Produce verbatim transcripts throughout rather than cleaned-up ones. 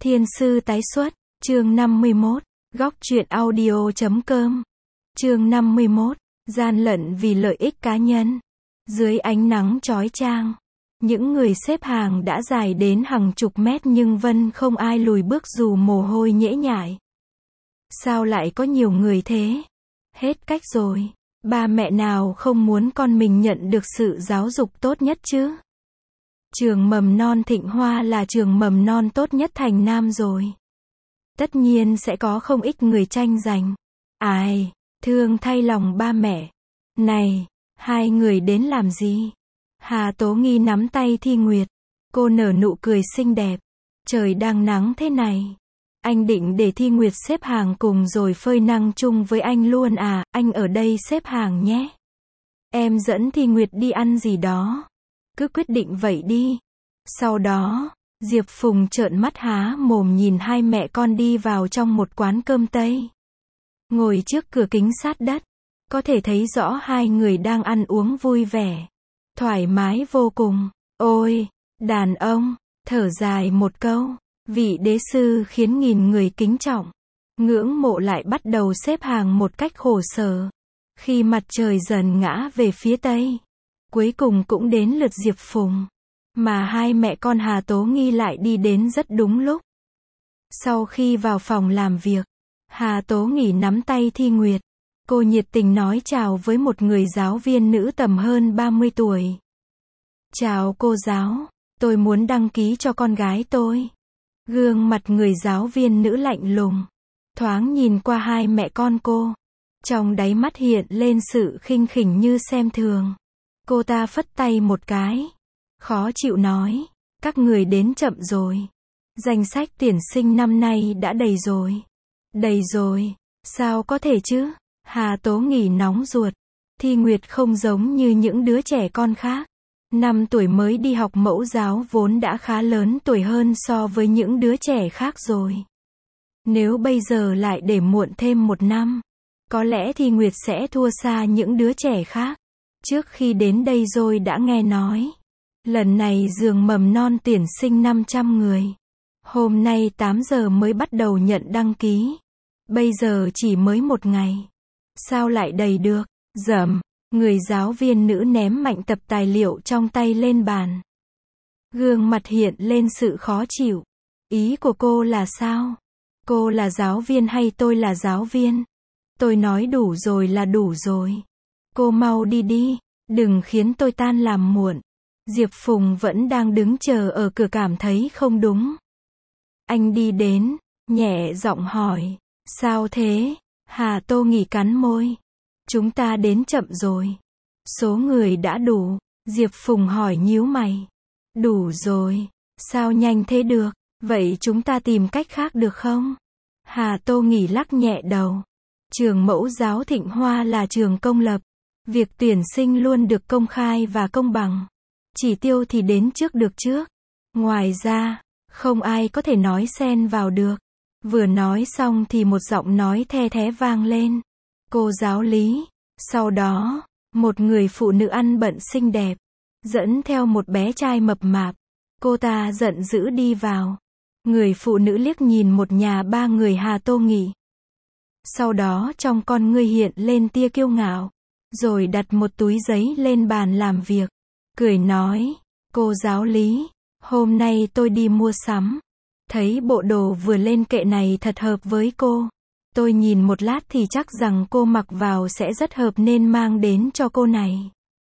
Thiên sư tái xuất, chương năm mươi mốt, góc truyện audio chấm com. Chương năm mươi mốt, gian lận vì lợi ích cá nhân. Dưới ánh nắng chói chang, những người xếp hàng đã dài đến hàng chục mét nhưng vẫn không ai lùi bước dù mồ hôi nhễ nhại. Sao lại có nhiều người thế? Hết cách rồi. Ba mẹ nào không muốn con mình nhận được sự giáo dục tốt nhất chứ? Trường mầm non Thịnh Hoa là trường mầm non tốt nhất thành Nam rồi. Tất nhiên sẽ có không ít người tranh giành. Ai, thương thay lòng ba mẹ. Này, hai người đến làm gì? Hà Tố Nghi nắm tay Thi Nguyệt. Cô nở nụ cười xinh đẹp. Trời đang nắng thế này. Anh định để Thi Nguyệt xếp hàng cùng rồi phơi nắng chung với anh luôn à? Anh ở đây xếp hàng nhé. Em dẫn Thi Nguyệt đi ăn gì đó. Cứ quyết định vậy đi. Sau đó, Diệp Phùng trợn mắt há mồm nhìn hai mẹ con đi vào trong một quán cơm Tây. Ngồi trước cửa kính sát đất, có thể thấy rõ hai người đang ăn uống vui vẻ, thoải mái vô cùng. Ôi, đàn ông, thở dài một câu, vị đế sư khiến nghìn người kính trọng, ngưỡng mộ lại bắt đầu xếp hàng một cách khổ sở. Khi mặt trời dần ngã về phía Tây, cuối cùng cũng đến lượt Diệp Phùng. Mà hai mẹ con Hà Tố Nghi lại đi đến rất đúng lúc. Sau khi vào phòng làm việc, Hà Tố Nghi nắm tay Thi Nguyệt. Cô nhiệt tình nói chào với một người giáo viên nữ tầm hơn ba mươi tuổi. Chào cô giáo, tôi muốn đăng ký cho con gái tôi. Gương mặt người giáo viên nữ lạnh lùng, thoáng nhìn qua hai mẹ con cô. Trong đáy mắt hiện lên sự khinh khỉnh như xem thường. Cô ta phất tay một cái. Khó chịu nói, các người đến chậm rồi. Danh sách tuyển sinh năm nay đã đầy rồi. Đầy rồi, sao có thể chứ? Hà Tố Nghi nóng ruột. Thi Nguyệt không giống như những đứa trẻ con khác. Năm tuổi mới đi học mẫu giáo vốn đã khá lớn tuổi hơn so với những đứa trẻ khác rồi. Nếu bây giờ lại để muộn thêm một năm, có lẽ Thi Nguyệt sẽ thua xa những đứa trẻ khác. Trước khi đến đây rồi đã nghe nói. Lần này trường mầm non tuyển sinh năm trăm người. Hôm nay tám giờ mới bắt đầu nhận đăng ký. Bây giờ chỉ mới một ngày. Sao lại đầy được? Dầm, người giáo viên nữ ném mạnh tập tài liệu trong tay lên bàn. Gương mặt hiện lên sự khó chịu. Ý của cô là sao? Cô là giáo viên hay tôi là giáo viên? Tôi nói đủ rồi là đủ rồi. Cô mau đi đi, đừng khiến tôi tan làm muộn. Diệp Phùng vẫn đang đứng chờ ở cửa cảm thấy không đúng. Anh đi đến, nhẹ giọng hỏi, sao thế? Hà Tô Nghi cắn môi. Chúng ta đến chậm rồi. Số người đã đủ. Diệp Phùng hỏi nhíu mày. Đủ rồi. Sao nhanh thế được? Vậy chúng ta tìm cách khác được không? Hà Tô Nghi lắc nhẹ đầu. Trường mẫu giáo Thịnh Hoa là trường công lập. Việc tuyển sinh luôn được công khai và công bằng. Chỉ tiêu thì đến trước được trước. Ngoài ra, không ai có thể nói xen vào được. Vừa nói xong thì một giọng nói the thé vang lên. Cô giáo Lý. Sau đó, một người phụ nữ ăn bận xinh đẹp, dẫn theo một bé trai mập mạp. Cô ta giận dữ đi vào. Người phụ nữ liếc nhìn một nhà ba người Hà Tô Nghi. Sau đó trong con ngươi hiện lên tia kiêu ngạo. Rồi đặt một túi giấy lên bàn làm việc. Cười nói, cô giáo Lý, hôm nay tôi đi mua sắm. Thấy bộ đồ vừa lên kệ này thật hợp với cô. Tôi nhìn một lát thì chắc rằng cô mặc vào sẽ rất hợp nên mang đến cho cô này.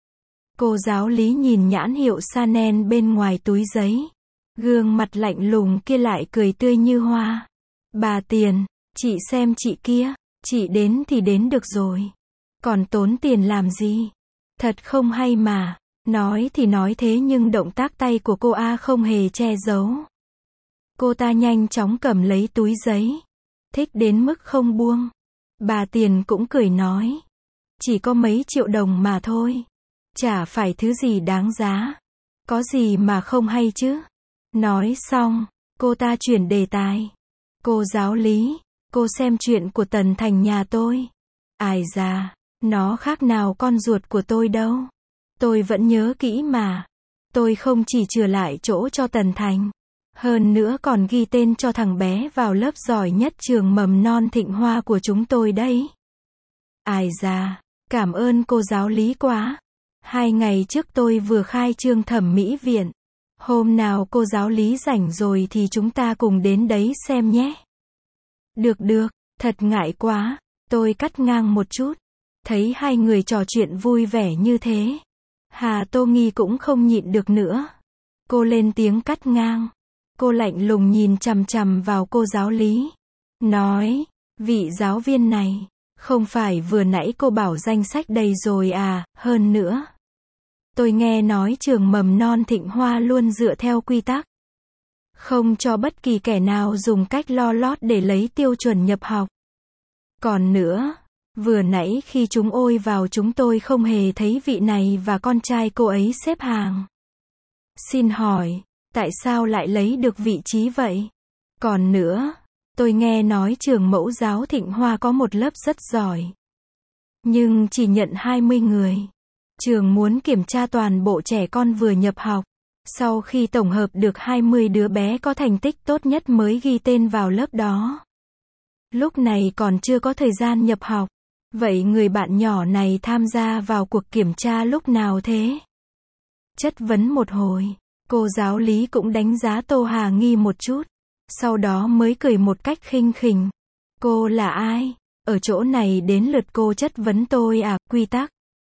Cô giáo Lý nhìn nhãn hiệu Chanel bên ngoài túi giấy. Gương mặt lạnh lùng kia lại cười tươi như hoa. Bà Tiền, chị xem chị kia, chị đến thì đến được rồi. Còn tốn tiền làm gì? Thật không hay mà. Nói thì nói thế nhưng động tác tay của cô A không hề che giấu. Cô ta nhanh chóng cầm lấy túi giấy. Thích đến mức không buông. Bà Tiền cũng cười nói. Chỉ có mấy triệu đồng mà thôi. Chả phải thứ gì đáng giá. Có gì mà không hay chứ. Nói xong, cô ta chuyển đề tài. Cô giáo Lý, cô xem chuyện của Tần Thành nhà tôi. Ai da, nó khác nào con ruột của tôi đâu. Tôi vẫn nhớ kỹ mà. Tôi không chỉ chừa lại chỗ cho Tần Thành. Hơn nữa còn ghi tên cho thằng bé vào lớp giỏi nhất trường mầm non Thịnh Hoa của chúng tôi đấy. Ai da, cảm ơn cô giáo lý quá. Hai ngày trước tôi vừa khai trương thẩm mỹ viện. Hôm nào cô giáo lý rảnh rồi thì chúng ta cùng đến đấy xem nhé. Được được, thật ngại quá. Tôi cắt ngang một chút. Thấy hai người trò chuyện vui vẻ như thế, Hà Tô Nghi cũng không nhịn được nữa. Cô lên tiếng cắt ngang. Cô lạnh lùng nhìn chằm chằm vào cô giáo lý. Nói, vị giáo viên này, không phải vừa nãy cô bảo danh sách đầy rồi à, hơn nữa. Tôi nghe nói trường mầm non Thịnh Hoa luôn dựa theo quy tắc. Không cho bất kỳ kẻ nào dùng cách lo lót để lấy tiêu chuẩn nhập học. Còn nữa, vừa nãy khi chúng ôi vào chúng tôi không hề thấy vị này và con trai cô ấy xếp hàng. Xin hỏi, tại sao lại lấy được vị trí vậy? Còn nữa, tôi nghe nói trường mẫu giáo Thịnh Hoa có một lớp rất giỏi. Nhưng chỉ nhận hai mươi người. Trường muốn kiểm tra toàn bộ trẻ con vừa nhập học. Sau khi tổng hợp được hai mươi đứa bé có thành tích tốt nhất mới ghi tên vào lớp đó. Lúc này còn chưa có thời gian nhập học. Vậy người bạn nhỏ này tham gia vào cuộc kiểm tra lúc nào thế? Chất vấn một hồi, cô giáo lý cũng đánh giá Tô Hà Nghi một chút. Sau đó mới cười một cách khinh khỉnh. Cô là ai? Ở chỗ này đến lượt cô chất vấn tôi à, quy tắc.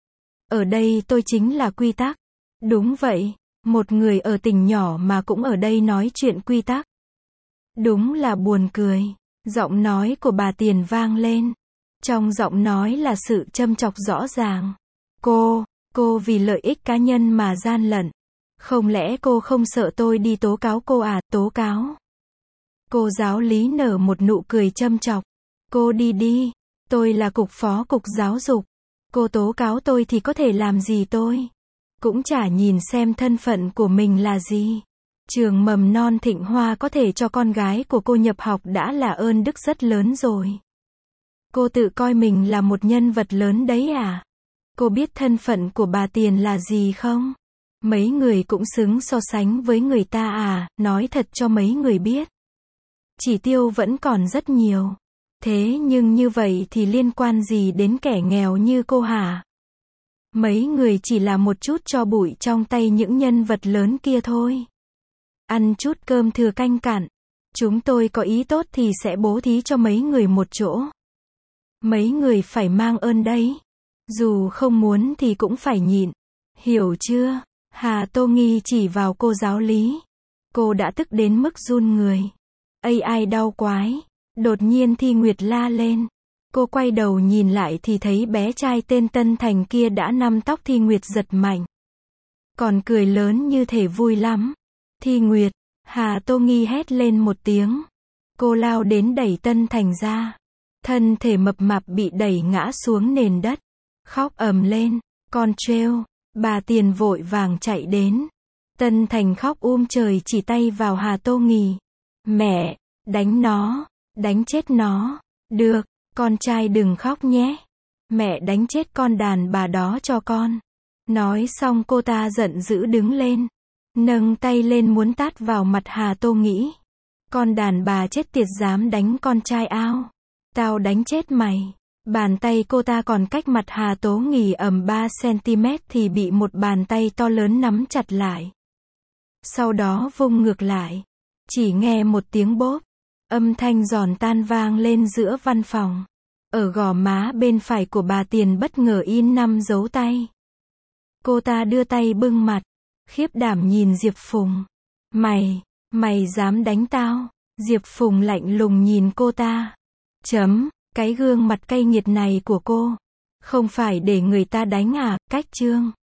Ở đây tôi chính là quy tắc. Đúng vậy, một người ở tỉnh nhỏ mà cũng ở đây nói chuyện quy tắc. Đúng là buồn cười. Giọng nói của bà Tiền vang lên. Trong giọng nói là sự châm chọc rõ ràng. Cô, cô vì lợi ích cá nhân mà gian lận. Không lẽ cô không sợ tôi đi tố cáo cô à, tố cáo? Cô giáo lý nở một nụ cười châm chọc. Cô đi đi, tôi là cục phó cục giáo dục. Cô tố cáo tôi thì có thể làm gì tôi? Cũng chả nhìn xem thân phận của mình là gì. Trường mầm non Thịnh Hoa có thể cho con gái của cô nhập học đã là ơn đức rất lớn rồi. Cô tự coi mình là một nhân vật lớn đấy à? Cô biết thân phận của bà Tiền là gì không? Mấy người cũng xứng so sánh với người ta à, nói thật cho mấy người biết. Chỉ tiêu vẫn còn rất nhiều. Thế nhưng như vậy thì liên quan gì đến kẻ nghèo như cô hả? Mấy người chỉ là một chút tro bụi trong tay những nhân vật lớn kia thôi. Ăn chút cơm thừa canh cặn. Chúng tôi có ý tốt thì sẽ bố thí cho mấy người một chỗ. Mấy người phải mang ơn đấy. Dù không muốn thì cũng phải nhịn. Hiểu chưa? Hà Tô Nghi chỉ vào cô giáo lý. Cô đã tức đến mức run người. Ây ai đau quái. Đột nhiên Thi Nguyệt la lên. Cô quay đầu nhìn lại thì thấy bé trai tên Tân Thành kia đã nắm tóc Thi Nguyệt giật mạnh. Còn cười lớn như thể vui lắm. Thi Nguyệt, Hà Tô Nghi hét lên một tiếng. Cô lao đến đẩy Tân Thành ra. Thân thể mập mạp bị đẩy ngã xuống nền đất. Khóc ầm lên. Con trêu. Bà Tiền vội vàng chạy đến. Tân Thành khóc um trời chỉ tay vào Hà Tô Nghi. Mẹ, đánh nó, đánh chết nó. Được, con trai đừng khóc nhé. Mẹ đánh chết con đàn bà đó cho con. Nói xong cô ta giận dữ đứng lên. Nâng tay lên muốn tát vào mặt Hà Tô Nghi. Con đàn bà chết tiệt dám đánh con trai ao. Tao đánh chết mày. Bàn tay cô ta còn cách mặt Hà Tố Nghi ầm ba xăng-ti-mét thì bị một bàn tay to lớn nắm chặt lại. Sau đó vung ngược lại. Chỉ nghe một tiếng bốp. Âm thanh giòn tan vang lên giữa văn phòng. Ở gò má bên phải của bà Tiền bất ngờ in năm dấu tay. Cô ta đưa tay bưng mặt. Khiếp đảm nhìn Diệp Phùng. Mày, mày dám đánh tao? Diệp Phùng lạnh lùng nhìn cô ta. Chấm, cái gương mặt cay nghiệt này của cô. Không phải để người ta đánh à, cách trương.